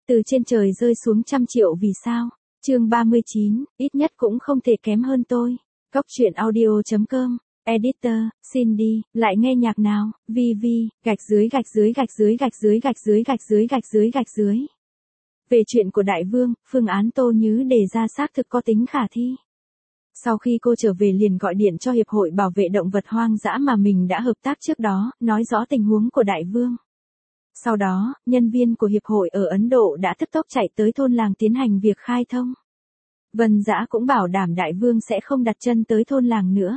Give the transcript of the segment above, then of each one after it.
Từ trên trời rơi xuống trăm triệu vì sao? Chương 39, ít nhất cũng không thể kém hơn tôi. Góc truyện audio.com, editor, xin đi, lại nghe nhạc nào, VV, gạch dưới gạch dưới gạch dưới gạch dưới gạch dưới gạch dưới gạch dưới gạch dưới. Về chuyện của Đại Vương, phương án Tô Nhứ đề ra xác thực có tính khả thi. Sau khi cô trở về liền gọi điện cho Hiệp hội Bảo vệ Động vật Hoang dã mà mình đã hợp tác trước đó, nói rõ tình huống của Đại Vương. Sau đó, nhân viên của Hiệp hội ở Ấn Độ đã tức tốc chạy tới thôn làng tiến hành việc khai thông. Vân Dã cũng bảo đảm Đại Vương sẽ không đặt chân tới thôn làng nữa.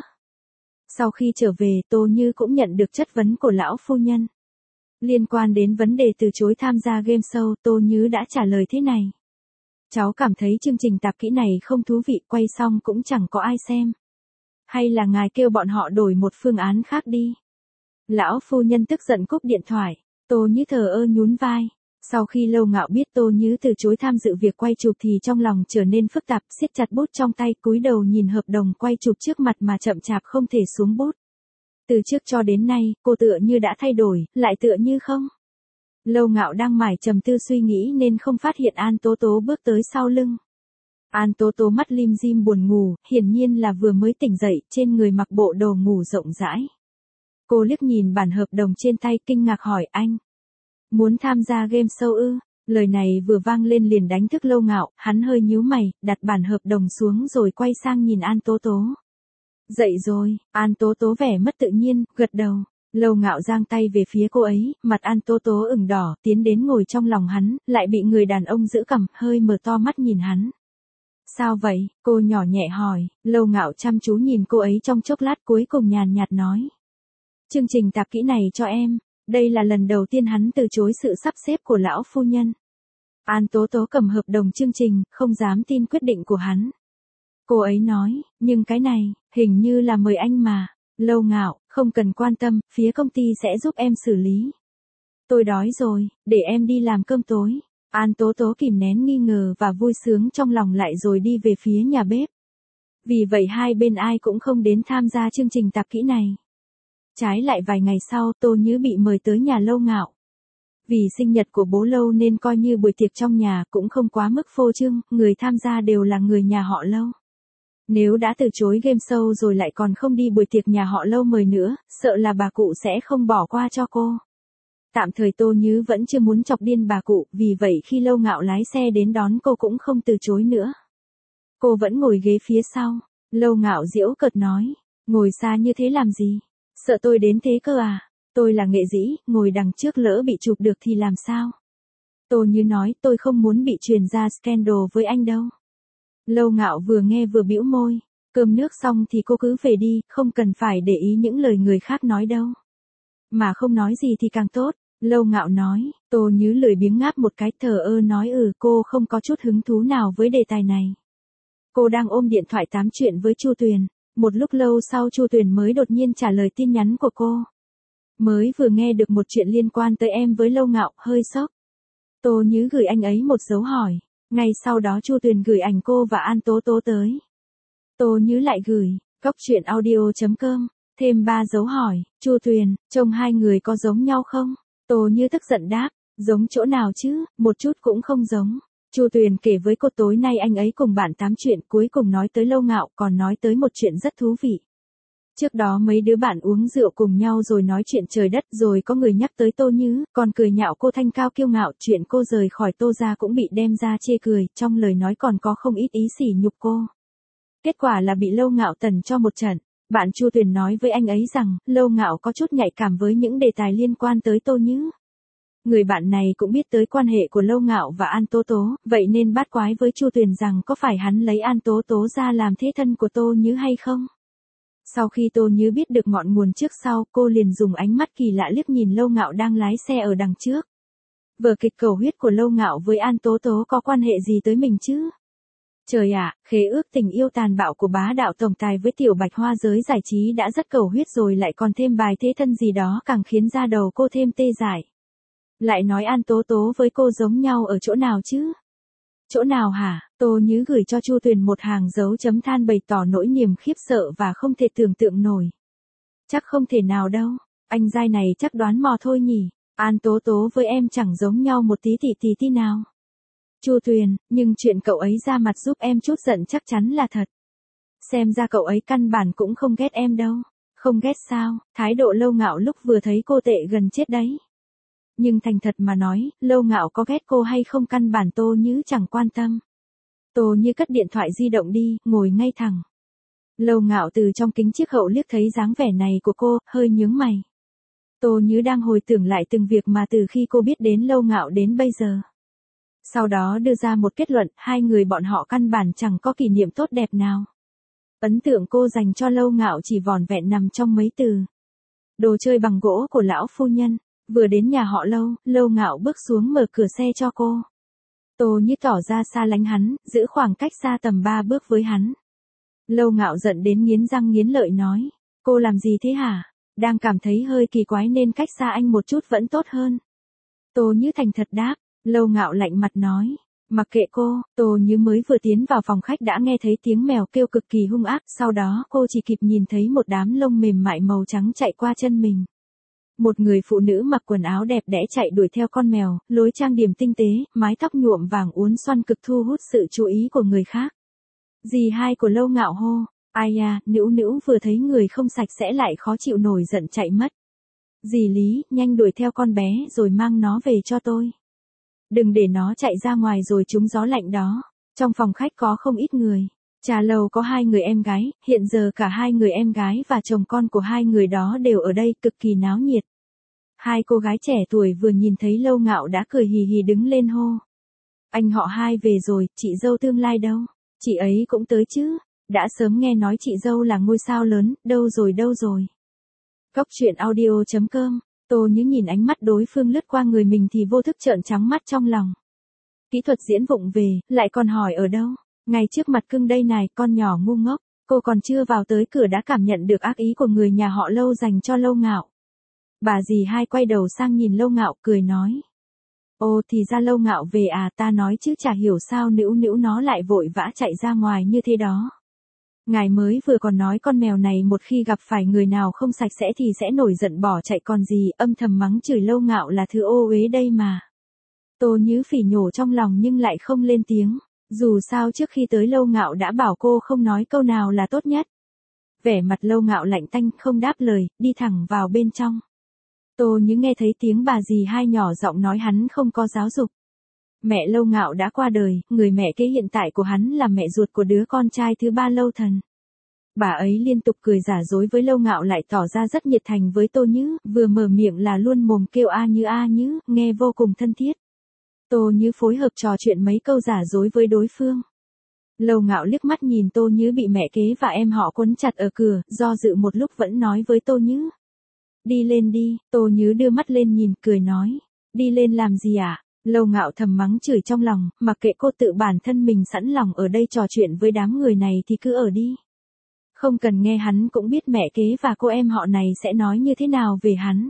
Sau khi trở về, Tô Như cũng nhận được chất vấn của lão phu nhân. Liên quan đến vấn đề từ chối tham gia game show, Tô Như đã trả lời thế này. Cháu cảm thấy chương trình tạp kỹ này không thú vị, quay xong cũng chẳng có ai xem. Hay là ngài kêu bọn họ đổi một phương án khác đi. Lão phu nhân tức giận cúp điện thoại. Tô Như thờ ơ nhún vai. Sau khi Lâu Ngạo biết Tô Như từ chối tham dự việc quay chụp thì trong lòng trở nên phức tạp, siết chặt bút trong tay, cúi đầu nhìn hợp đồng quay chụp trước mặt mà chậm chạp không thể xuống bút. Từ trước cho đến nay, cô tựa như đã thay đổi, lại tựa như không. Lâu Ngạo đang mải trầm tư suy nghĩ nên không phát hiện An Tố Tố bước tới sau lưng. An Tố Tố mắt lim dim buồn ngủ, hiển nhiên là vừa mới tỉnh dậy, trên người mặc bộ đồ ngủ rộng rãi. Cô liếc nhìn bản hợp đồng trên tay, kinh ngạc hỏi anh. Muốn tham gia game show ư? Lời này vừa vang lên liền đánh thức Lâu Ngạo, hắn hơi nhíu mày, đặt bản hợp đồng xuống rồi quay sang nhìn An Tố Tố. Dậy rồi, An Tố Tố vẻ mất tự nhiên, gật đầu. Lâu Ngạo giang tay về phía cô ấy, mặt An Tố Tố ửng đỏ, tiến đến ngồi trong lòng hắn, lại bị người đàn ông giữ cằm, hơi mở to mắt nhìn hắn. Sao vậy? Cô nhỏ nhẹ hỏi. Lâu Ngạo chăm chú nhìn cô ấy trong chốc lát, cuối cùng nhàn nhạt nói. Chương trình tạp kỹ này cho em. Đây là lần đầu tiên hắn từ chối sự sắp xếp của lão phu nhân. An Tố Tố cầm hợp đồng chương trình, không dám tin quyết định của hắn. Cô ấy nói, nhưng cái này, hình như là mời anh mà. Lâu Ngạo, không cần quan tâm, phía công ty sẽ giúp em xử lý. Tôi đói rồi, để em đi làm cơm tối. An Tố Tố kìm nén nghi ngờ và vui sướng trong lòng lại rồi đi về phía nhà bếp. Vì vậy hai bên ai cũng không đến tham gia chương trình tạp kỹ này. Trái lại vài ngày sau, Tô Nhứ bị mời tới nhà Lâu Ngạo. Vì sinh nhật của bố Lâu nên coi như buổi tiệc trong nhà, cũng không quá mức phô trương, người tham gia đều là người nhà họ Lâu. Nếu đã từ chối game show rồi lại còn không đi buổi tiệc nhà họ Lâu mời nữa, sợ là bà cụ sẽ không bỏ qua cho cô. Tạm thời Tô Nhứ vẫn chưa muốn chọc điên bà cụ, vì vậy khi Lâu Ngạo lái xe đến đón cô cũng không từ chối nữa. Cô vẫn ngồi ghế phía sau. Lâu Ngạo giễu cợt nói, ngồi xa như thế làm gì? Sợ tôi đến thế cơ à? Tôi là nghệ sĩ, ngồi đằng trước lỡ bị chụp được thì làm sao? Tô Như nói, tôi không muốn bị truyền ra scandal với anh đâu. Lâu Ngạo vừa nghe vừa bĩu môi. Cơm nước xong thì cô cứ về đi, không cần phải để ý những lời người khác nói đâu. Mà không nói gì thì càng tốt. Lâu Ngạo nói. Tô Như lười biếng ngáp một cái, thờ ơ nói cô không có chút hứng thú nào với đề tài này. Cô đang ôm điện thoại tám chuyện với Chu Tuyền. Một lúc lâu sau Chu Tuyền mới đột nhiên trả lời tin nhắn của cô. Mới vừa nghe được một chuyện liên quan tới em với Lâu Ngạo, hơi sốc. Tô Như gửi anh ấy một dấu hỏi. Ngay sau đó Chu Tuyền gửi ảnh cô và An Tố Tố tới. Tô Như lại gửi, góc truyện audio.com, thêm 3 dấu hỏi. Chu Tuyền, trông hai người có giống nhau không? Tô Như tức giận đáp, giống chỗ nào chứ, một chút cũng không giống. Chu Tuyền kể với cô tối nay anh ấy cùng bạn tám chuyện, cuối cùng nói tới Lâu Ngạo, còn nói tới một chuyện rất thú vị. Trước đó mấy đứa bạn uống rượu cùng nhau rồi nói chuyện trời đất, rồi có người nhắc tới Tô Như, còn cười nhạo cô thanh cao kiêu ngạo, chuyện cô rời khỏi Tô gia cũng bị đem ra chê cười, trong lời nói còn có không ít ý sỉ nhục cô. Kết quả là bị Lâu Ngạo tần cho một trận. Bạn Chu Tuyền nói với anh ấy rằng, Lâu Ngạo có chút nhạy cảm với những đề tài liên quan tới Tô Như. Người bạn này cũng biết tới quan hệ của Lâu Ngạo và An Tố Tố, vậy nên bát quái với Chu Tuyền rằng có phải hắn lấy An Tố Tố ra làm thế thân của Tô Như hay không? Sau khi Tô Như biết được ngọn nguồn trước sau, cô liền dùng ánh mắt kỳ lạ liếc nhìn Lâu Ngạo đang lái xe ở đằng trước. Vở kịch cầu huyết của Lâu Ngạo với An Tố Tố có quan hệ gì tới mình chứ? Trời ạ, khế ước tình yêu tàn bạo của bá đạo tổng tài với tiểu bạch hoa giới giải trí đã rất cầu huyết rồi lại còn thêm bài thế thân gì đó càng khiến da đầu cô thêm tê dại. Lại nói An Tố Tố với cô giống nhau ở chỗ nào chứ? Chỗ nào hả? Tô Như gửi cho Chu Tuyền một hàng dấu chấm than bày tỏ nỗi niềm khiếp sợ và không thể tưởng tượng nổi. Chắc không thể nào đâu, anh giai này chắc đoán mò thôi nhỉ. An Tố Tố với em chẳng giống nhau một tí tì nào. Chu Tuyền, nhưng chuyện cậu ấy ra mặt giúp em chút giận chắc chắn là thật. Xem ra cậu ấy căn bản cũng không ghét em đâu. Không ghét sao, thái độ Lâu Ngạo lúc vừa thấy cô tệ gần chết đấy. Nhưng thành thật mà nói, Lâu Ngạo có ghét cô hay không căn bản Tô Nhứ chẳng quan tâm. Tô Như cất điện thoại di động đi, ngồi ngay thẳng. Lâu Ngạo từ trong kính chiếc hậu liếc thấy dáng vẻ này của cô, hơi nhướng mày. Tô Nhứ đang hồi tưởng lại từng việc mà từ khi cô biết đến Lâu Ngạo đến bây giờ. Sau đó đưa ra một kết luận, hai người bọn họ căn bản chẳng có kỷ niệm tốt đẹp nào. Ấn tượng cô dành cho Lâu Ngạo chỉ vỏn vẹn nằm trong mấy từ. Đồ chơi bằng gỗ của lão phu nhân. Vừa đến nhà họ Lâu, Lâu Ngạo bước xuống mở cửa xe cho cô. Tô Như tỏ ra xa lánh hắn, giữ khoảng cách xa tầm 3 bước với hắn. Lâu Ngạo giận đến nghiến răng nghiến lợi nói. Cô làm gì thế hả? Đang cảm thấy hơi kỳ quái nên cách xa anh một chút vẫn tốt hơn. Tô Như thành thật đáp. Lâu Ngạo lạnh mặt nói. Mặc kệ cô, Tô Như mới vừa tiến vào phòng khách đã nghe thấy tiếng mèo kêu cực kỳ hung ác. Sau đó cô chỉ kịp nhìn thấy một đám lông mềm mại màu trắng chạy qua chân mình. Một người phụ nữ mặc quần áo đẹp đẽ chạy đuổi theo con mèo, lối trang điểm tinh tế, mái tóc nhuộm vàng uốn xoăn cực thu hút sự chú ý của người khác. Dì hai của Lâu Ngạo hô. Ai à, Nữu Nữu vừa thấy người không sạch sẽ lại khó chịu nổi giận chạy mất. Dì Lý, nhanh đuổi theo con bé rồi mang nó về cho tôi. Đừng để nó chạy ra ngoài rồi trúng gió lạnh đó. Trong phòng khách có không ít người. Trà lầu có 2 người em gái, hiện giờ cả 2 người em gái và chồng con của 2 người đó đều ở đây, cực kỳ náo nhiệt. 2 cô gái trẻ tuổi vừa nhìn thấy Lâu Ngạo đã cười hì hì đứng lên hô. Anh họ Hai về rồi, chị dâu tương lai đâu? Chị ấy cũng tới chứ? Đã sớm nghe nói chị dâu là ngôi sao lớn, đâu rồi? Cóc truyện audio.com, Tô Như nhìn ánh mắt đối phương lướt qua người mình thì vô thức trợn trắng mắt trong lòng. Kỹ thuật diễn vụng về, lại còn hỏi ở đâu? Ngay trước mặt cưng đây này, con nhỏ ngu ngốc, cô còn chưa vào tới cửa đã cảm nhận được ác ý của người nhà họ Lâu dành cho Lâu Ngạo. Bà dì hai quay đầu sang nhìn Lâu Ngạo cười nói. Ồ thì ra Lâu Ngạo về à, ta nói chứ chả hiểu sao Nữu Nữu nó lại vội vã chạy ra ngoài như thế đó. Ngài mới vừa còn nói con mèo này một khi gặp phải người nào không sạch sẽ thì sẽ nổi giận bỏ chạy còn gì, âm thầm mắng chửi Lâu Ngạo là thứ ô uế đây mà. Tô Nhứ phỉ nhổ trong lòng nhưng lại không lên tiếng. Dù sao trước khi tới Lâu Ngạo đã bảo cô không nói câu nào là tốt nhất. Vẻ mặt Lâu Ngạo lạnh tanh không đáp lời, đi thẳng vào bên trong. Tô Nhứ nghe thấy tiếng bà dì hai nhỏ giọng nói hắn không có giáo dục. Mẹ Lâu Ngạo đã qua đời, người mẹ kế hiện tại của hắn là mẹ ruột của đứa con trai thứ 3 Lâu Thần. Bà ấy liên tục cười giả dối với Lâu Ngạo lại tỏ ra rất nhiệt thành với Tô Nhứ, vừa mở miệng là luôn mồm kêu a nhứ, nghe vô cùng thân thiết. Tô Nhứ phối hợp trò chuyện mấy câu giả dối với đối phương. Lâu Ngạo liếc mắt nhìn Tô Nhứ bị mẹ kế và em họ quấn chặt ở cửa, do dự một lúc vẫn nói với Tô Nhứ. Đi lên đi, Tô Nhứ đưa mắt lên nhìn, cười nói. Đi lên làm gì ạ? Lâu Ngạo thầm mắng chửi trong lòng, mặc kệ cô tự bản thân mình sẵn lòng ở đây trò chuyện với đám người này thì cứ ở đi. Không cần nghe hắn cũng biết mẹ kế và cô em họ này sẽ nói như thế nào về hắn.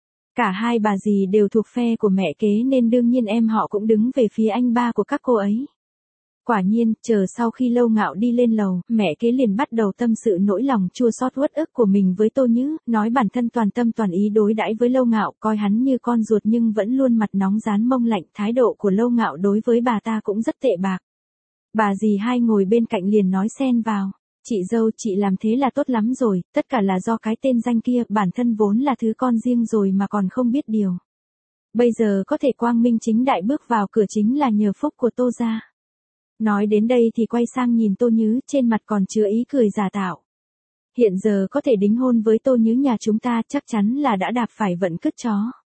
Cả hai bà dì đều thuộc phe của mẹ kế nên đương nhiên em họ cũng đứng về phía anh ba của các cô ấy. Quả nhiên, chờ sau khi Lâu Ngạo đi lên lầu, mẹ kế liền bắt đầu tâm sự nỗi lòng chua xót uất ức của mình với Tô Nhứ, nói bản thân toàn tâm toàn ý đối đãi với Lâu Ngạo, coi hắn như con ruột nhưng vẫn luôn mặt nóng rán mông lạnh, thái độ của Lâu Ngạo đối với bà ta cũng rất tệ bạc. Bà dì hai ngồi bên cạnh liền nói xen vào. Chị dâu, chị làm thế là tốt lắm rồi, tất cả là do cái tên danh kia, bản thân vốn là thứ con riêng rồi mà còn không biết điều. Bây giờ có thể quang minh chính đại bước vào cửa chính là nhờ phúc của Tô gia. Nói đến đây thì quay sang nhìn Tô Nhứ, trên mặt còn chứa ý cười giả tạo. Hiện giờ có thể đính hôn với Tô Nhứ nhà chúng ta chắc chắn là đã đạp phải vận cứt chó.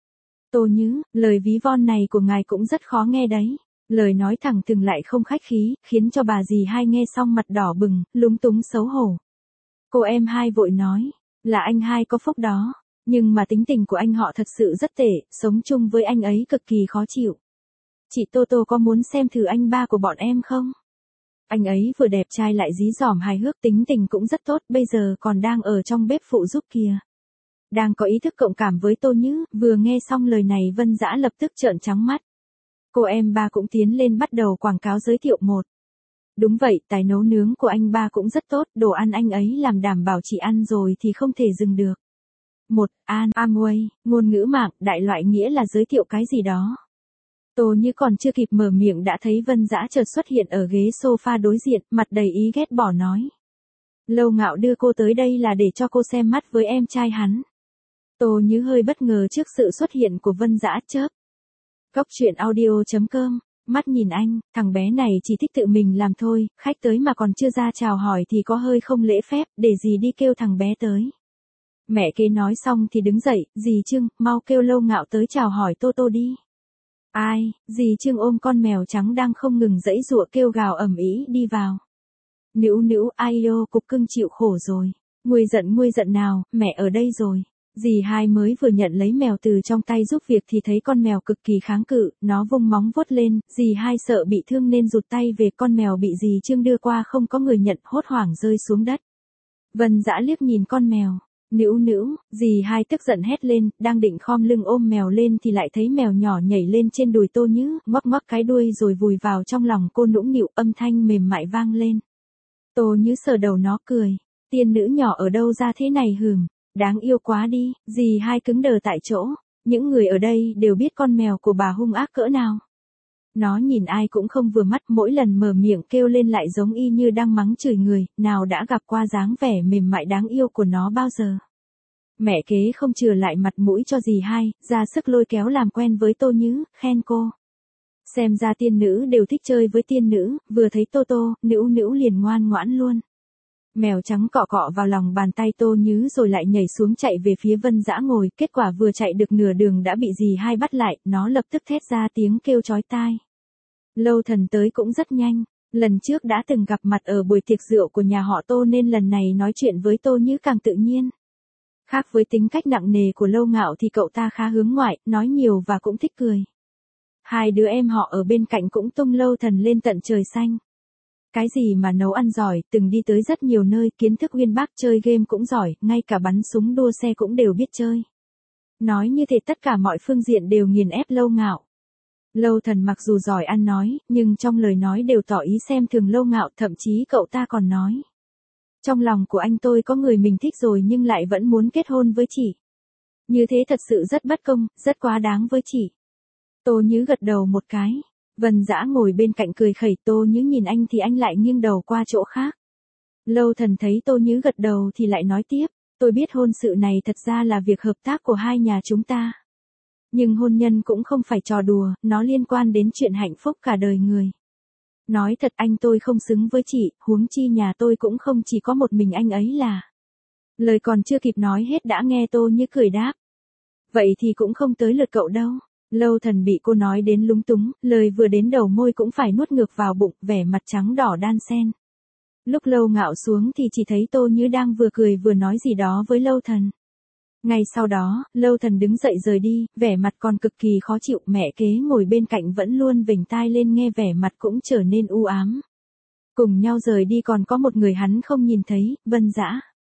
Tô Nhứ, lời ví von này của ngài cũng rất khó nghe đấy. Lời nói thẳng thừng lại không khách khí, khiến cho bà dì hai nghe xong mặt đỏ bừng, lúng túng xấu hổ. Cô em hai vội nói, là anh hai có phúc đó, nhưng mà tính tình của anh họ thật sự rất tệ, sống chung với anh ấy cực kỳ khó chịu. Chị Tô Tô có muốn xem thử anh ba của bọn em không? Anh ấy vừa đẹp trai lại dí dỏm hài hước, tính tình cũng rất tốt, bây giờ còn đang ở trong bếp phụ giúp kìa. Đang có ý thức cộng cảm với Tô Nhứ, vừa nghe xong lời này Vân Dã lập tức trợn trắng mắt. Cô em ba cũng tiến lên bắt đầu quảng cáo giới thiệu một. Đúng vậy, tài nấu nướng của anh ba cũng rất tốt, đồ ăn anh ấy làm đảm bảo chị ăn rồi thì không thể dừng được. Amway, ngôn ngữ mạng, đại loại nghĩa là giới thiệu cái gì đó. Tô Như còn chưa kịp mở miệng đã thấy Vân Dã chợt xuất hiện ở ghế sofa đối diện, mặt đầy ý ghét bỏ nói. Lâu Ngạo đưa cô tới đây là để cho cô xem mắt với em trai hắn. Tô Như hơi bất ngờ trước sự xuất hiện của Vân Dã chớp. Cốc truyện audio.com, mắt nhìn anh, thằng bé này chỉ thích tự mình làm thôi, khách tới mà còn chưa ra chào hỏi thì có hơi không lễ phép, để gì đi kêu thằng bé tới. Mẹ kế nói xong thì đứng dậy, dì Trương, mau kêu Lâu Ngạo tới chào hỏi Tô Tô đi. Ai, dì Trương ôm con mèo trắng đang không ngừng giãy giụa kêu gào ầm ĩ đi vào. Nữu nữu, ai ô, cục cưng chịu khổ rồi. Nguôi giận nào, mẹ ở đây rồi. Dì Hai mới vừa nhận lấy mèo từ trong tay giúp việc thì thấy con mèo cực kỳ kháng cự, nó vung móng vuốt lên, dì Hai sợ bị thương nên rụt tay về, con mèo bị dì Trương đưa qua không có người nhận, hốt hoảng rơi xuống đất. Vân Dã liếc nhìn con mèo. Nữu nữu, dì Hai tức giận hét lên, đang định khom lưng ôm mèo lên thì lại thấy mèo nhỏ nhảy lên trên đùi Tô Như, ngoắc ngoắc cái đuôi rồi vùi vào trong lòng cô nũng nịu, âm thanh mềm mại vang lên. Tô Như sờ đầu nó cười, tiên nữ nhỏ ở đâu ra thế này hừm, đáng yêu quá đi, dì Hai cứng đờ tại chỗ, những người ở đây đều biết con mèo của bà hung ác cỡ nào. Nó nhìn ai cũng không vừa mắt, mỗi lần mở miệng kêu lên lại giống y như đang mắng chửi người, nào đã gặp qua dáng vẻ mềm mại đáng yêu của nó bao giờ. Mẹ kế không chừa lại mặt mũi cho dì Hai, ra sức lôi kéo làm quen với Tô Như, khen cô. Xem ra tiên nữ đều thích chơi với tiên nữ, vừa thấy Tô Tô, nữu nữu liền ngoan ngoãn luôn. Mèo trắng cọ cọ vào lòng bàn tay Tô Như rồi lại nhảy xuống chạy về phía Vân Dã ngồi, kết quả vừa chạy được nửa đường đã bị dì Hai bắt lại, nó lập tức thét ra tiếng kêu chói tai. Lâu Thần tới cũng rất nhanh, lần trước đã từng gặp mặt ở buổi tiệc rượu của nhà họ Tô nên lần này nói chuyện với Tô Như càng tự nhiên. Khác với tính cách nặng nề của Lâu Ngạo thì cậu ta khá hướng ngoại, nói nhiều và cũng thích cười. Hai đứa em họ ở bên cạnh cũng tung Lâu Thần lên tận trời xanh. Cái gì mà nấu ăn giỏi, từng đi tới rất nhiều nơi, kiến thức uyên bác, chơi game cũng giỏi, ngay cả bắn súng đua xe cũng đều biết chơi. Nói như thế tất cả mọi phương diện đều nghiền ép Lâu Ngạo. Lâu Thần mặc dù giỏi ăn nói, nhưng trong lời nói đều tỏ ý xem thường Lâu Ngạo, thậm chí cậu ta còn nói. Trong lòng của anh tôi có người mình thích rồi nhưng lại vẫn muốn kết hôn với chị. Như thế thật sự rất bất công, rất quá đáng với chị. Tô Như gật đầu một cái. Vân Dã ngồi bên cạnh cười khẩy, Tô Như nhìn anh thì anh lại nghiêng đầu qua chỗ khác. Lâu Thần thấy Tô Như gật đầu thì lại nói tiếp, tôi biết hôn sự này thật ra là việc hợp tác của hai nhà chúng ta. Nhưng hôn nhân cũng không phải trò đùa, nó liên quan đến chuyện hạnh phúc cả đời người. Nói thật anh tôi không xứng với chị, huống chi nhà tôi cũng không chỉ có một mình anh ấy là. Lời còn chưa kịp nói hết đã nghe Tô Như cười đáp. Vậy thì cũng không tới lượt cậu đâu. Lâu Thần bị cô nói đến lúng túng, lời vừa đến đầu môi cũng phải nuốt ngược vào bụng, vẻ mặt trắng đỏ đan xen. Lúc Lâu Ngạo xuống thì chỉ thấy Tô Như đang vừa cười vừa nói gì đó với Lâu Thần. Ngay sau đó, Lâu Thần đứng dậy rời đi, vẻ mặt còn cực kỳ khó chịu, mẹ kế ngồi bên cạnh vẫn luôn vểnh tai lên nghe vẻ mặt cũng trở nên u ám. Cùng nhau rời đi còn có một người hắn không nhìn thấy, Vân Dã.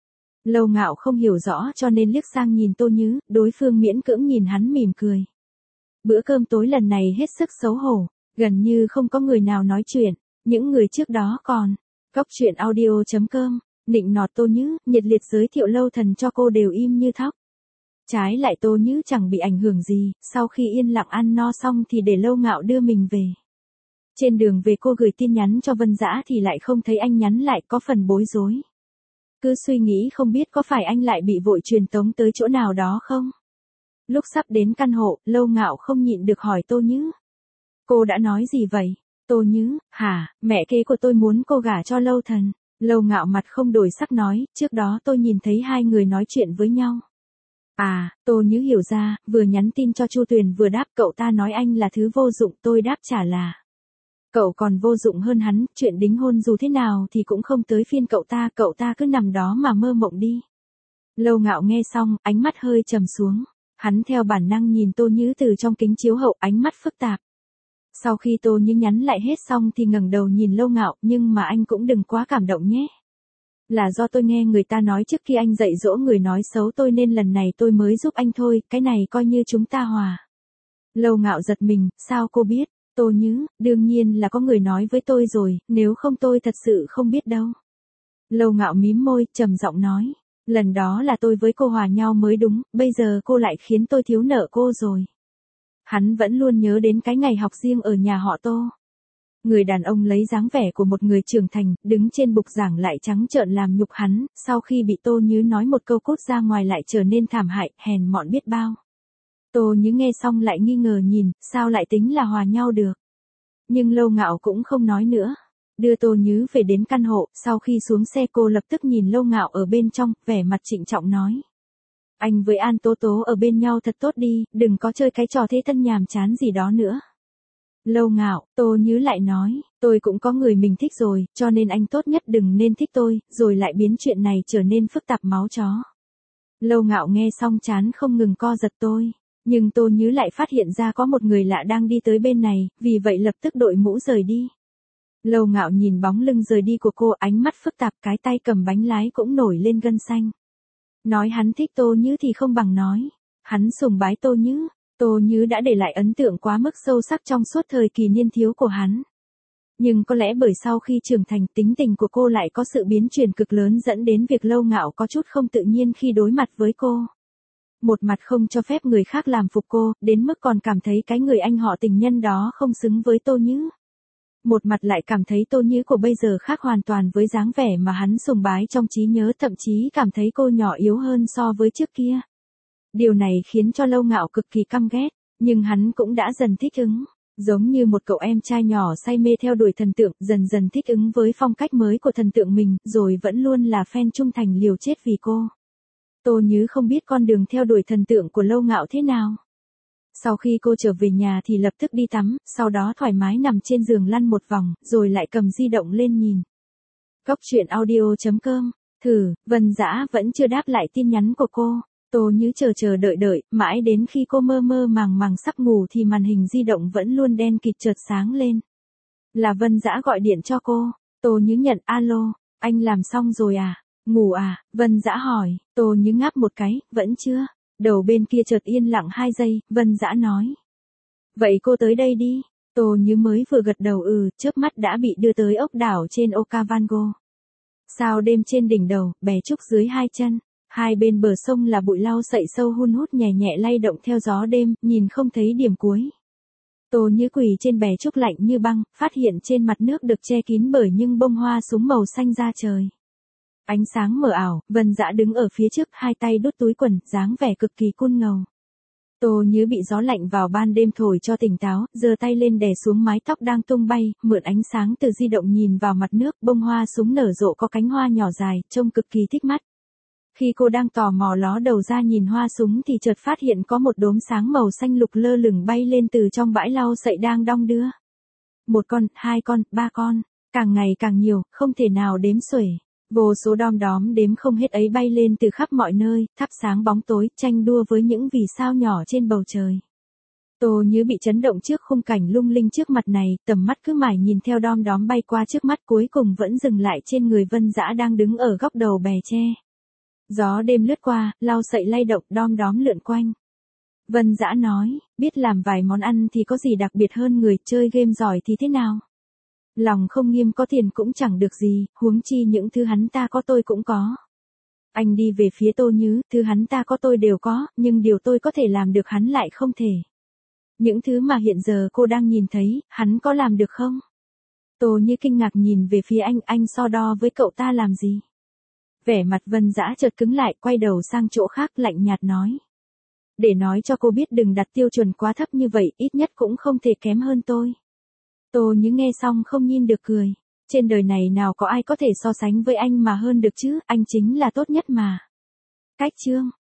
Lâu Ngạo không hiểu rõ cho nên liếc sang nhìn Tô Như, đối phương miễn cưỡng nhìn hắn mỉm cười. Bữa cơm tối lần này hết sức xấu hổ, gần như không có người nào nói chuyện, những người trước đó còn. Cốc truyện audio.com, nịnh nọt Tô Như, nhiệt liệt giới thiệu Lâu Thần cho cô đều im như thóc. Trái lại Tô Như chẳng bị ảnh hưởng gì, sau khi yên lặng ăn no xong thì để Lâu Ngạo đưa mình về. Trên đường về cô gửi tin nhắn cho Vân Dã thì lại không thấy anh nhắn lại, có phần bối rối. Cứ suy nghĩ không biết có phải anh lại bị vội truyền tống tới chỗ nào đó không? Lúc sắp đến căn hộ, Lâu Ngạo không nhịn được hỏi Tô Như. Cô đã nói gì vậy? Tô Như, hả, mẹ kế của tôi muốn cô gả cho Lâu Thần. Lâu Ngạo mặt không đổi sắc nói, trước đó tôi nhìn thấy hai người nói chuyện với nhau. À, Tô Như hiểu ra, vừa nhắn tin cho Chu Tuyền vừa đáp, cậu ta nói anh là thứ vô dụng, tôi đáp trả là. Cậu còn vô dụng hơn hắn, chuyện đính hôn dù thế nào thì cũng không tới phiên cậu ta cứ nằm đó mà mơ mộng đi. Lâu Ngạo nghe xong, ánh mắt hơi trầm xuống. Hắn theo bản năng nhìn Tô Như từ trong kính chiếu hậu, ánh mắt phức tạp. Sau khi Tô Như nhắn lại hết xong thì ngẩng đầu nhìn Lâu Ngạo, nhưng mà anh cũng đừng quá cảm động nhé. Là do tôi nghe người ta nói trước khi anh dạy dỗ người nói xấu tôi nên lần này tôi mới giúp anh thôi, cái này coi như chúng ta hòa. Lâu Ngạo giật mình, sao cô biết? Tô Như, đương nhiên là có người nói với tôi rồi, nếu không tôi thật sự không biết đâu. Lâu Ngạo mím môi, trầm giọng nói. Lần đó là tôi với cô hòa nhau mới đúng, bây giờ cô lại khiến tôi thiếu nợ cô rồi. Hắn vẫn luôn nhớ đến cái ngày học riêng ở nhà họ Tô. Người đàn ông lấy dáng vẻ của một người trưởng thành, đứng trên bục giảng lại trắng trợn làm nhục hắn, sau khi bị Tô Nhứ nói một câu cút ra ngoài lại trở nên thảm hại, hèn mọn biết bao. Tô Nhứ nghe xong lại nghi ngờ nhìn, sao lại tính là hòa nhau được. Nhưng Lâu Ngạo cũng không nói nữa. Đưa Tô Nhứ về đến căn hộ, sau khi xuống xe cô lập tức nhìn Lâu Ngạo ở bên trong, vẻ mặt trịnh trọng nói. Anh với An Tố Tố ở bên nhau thật tốt đi, đừng có chơi cái trò thế thân nhàm chán gì đó nữa. Lâu Ngạo, Tô Nhứ lại nói, tôi cũng có người mình thích rồi, cho nên anh tốt nhất đừng nên thích tôi, rồi lại biến chuyện này trở nên phức tạp máu chó. Lâu Ngạo nghe xong chán không ngừng co giật tôi, nhưng Tô Nhứ lại phát hiện ra có một người lạ đang đi tới bên này, vì vậy lập tức đội mũ rời đi. Lâu Ngạo nhìn bóng lưng rời đi của cô, ánh mắt phức tạp, cái tay cầm bánh lái cũng nổi lên gân xanh. Nói hắn thích Tô Nhứ thì không bằng nói hắn sùng bái Tô Nhứ. Tô Nhứ đã để lại ấn tượng quá mức sâu sắc trong suốt thời kỳ niên thiếu của hắn. Nhưng có lẽ bởi sau khi trưởng thành, tính tình của cô lại có sự biến chuyển cực lớn dẫn đến việc Lâu Ngạo có chút không tự nhiên khi đối mặt với cô. Một mặt không cho phép người khác làm phục cô, đến mức còn cảm thấy cái người anh họ tình nhân đó không xứng với Tô Nhứ. Một mặt lại cảm thấy Tô Nhứ của bây giờ khác hoàn toàn với dáng vẻ mà hắn sùng bái trong trí nhớ, thậm chí cảm thấy cô nhỏ yếu hơn so với trước kia. Điều này khiến cho Lâu Ngạo cực kỳ căm ghét, nhưng hắn cũng đã dần thích ứng. Giống như một cậu em trai nhỏ say mê theo đuổi thần tượng, dần dần thích ứng với phong cách mới của thần tượng mình, rồi vẫn luôn là fan trung thành liều chết vì cô. Tô Nhứ không biết con đường theo đuổi thần tượng của Lâu Ngạo thế nào. Sau khi cô trở về nhà thì lập tức đi tắm, sau đó thoải mái nằm trên giường lăn một vòng, rồi lại cầm di động lên nhìn. Góc truyện audio.com, Vân Dã vẫn chưa đáp lại tin nhắn của cô. Tô Nhứ chờ đợi, mãi đến khi cô mơ mơ màng màng sắp ngủ thì màn hình di động vẫn luôn đen kịt chợt sáng lên. Là Vân Dã gọi điện cho cô. Tô Nhứ nhận, alo, anh làm xong rồi à? Ngủ à? Vân Dã hỏi. Tô Nhứ ngáp một cái, vẫn chưa. Đầu bên kia chợt yên lặng 2 giây, Vân Dã nói. Vậy cô tới đây đi. Tô Nhứ mới vừa gật đầu chớp mắt đã bị đưa tới ốc đảo trên Okavango. Sao đêm trên đỉnh đầu, bè trúc dưới 2 chân. Hai bên bờ sông là bụi lau sậy sâu hun hút nhẹ nhẹ lay động theo gió đêm, nhìn không thấy điểm cuối. Tô Nhứ quỳ trên bè trúc lạnh như băng, phát hiện trên mặt nước được che kín bởi những bông hoa súng màu xanh da trời. Ánh sáng mờ ảo, Vân Dã đứng ở phía trước, hai tay đút túi quần, dáng vẻ cực kỳ cool ngầu. Tô Nhứ bị gió lạnh vào ban đêm thổi cho tỉnh táo, giơ tay lên đè xuống mái tóc đang tung bay, mượn ánh sáng từ di động nhìn vào mặt nước, bông hoa súng nở rộ có cánh hoa nhỏ dài, trông cực kỳ thích mắt. Khi cô đang tò mò ló đầu ra nhìn hoa súng thì chợt phát hiện có một đốm sáng màu xanh lục lơ lửng bay lên từ trong bãi lau sậy đang đong đưa. 1 con, 2 con, 3 con, càng ngày càng nhiều, không thể nào đếm xuể. Vô số đom đóm đếm không hết ấy bay lên từ khắp mọi nơi, thắp sáng bóng tối, tranh đua với những vì sao nhỏ trên bầu trời. Tô Nhứ bị chấn động trước khung cảnh lung linh trước mặt này, tầm mắt cứ mải nhìn theo đom đóm bay qua trước mắt, cuối cùng vẫn dừng lại trên người Vân Dã đang đứng ở góc đầu bè tre. Gió đêm lướt qua, lau sậy lay động, đom đóm lượn quanh. Vân Dã nói, biết làm vài món ăn thì có gì đặc biệt hơn người chơi game giỏi thì thế nào? Lòng không nghiêm có tiền cũng chẳng được gì, huống chi những thứ hắn ta có tôi cũng có. Anh đi về phía Tô Nhứ, thứ hắn ta có tôi đều có, nhưng điều tôi có thể làm được hắn lại không thể. Những thứ mà hiện giờ cô đang nhìn thấy, hắn có làm được không? Tô Nhứ kinh ngạc nhìn về phía anh so đo với cậu ta làm gì? Vẻ mặt Vân Dã chợt cứng lại, quay đầu sang chỗ khác, lạnh nhạt nói. Để nói cho cô biết đừng đặt tiêu chuẩn quá thấp như vậy, ít nhất cũng không thể kém hơn tôi. Tô Nhứ nghe xong không nhìn được cười. Trên đời này nào có ai có thể so sánh với anh mà hơn được chứ, anh chính là tốt nhất mà. Cách chương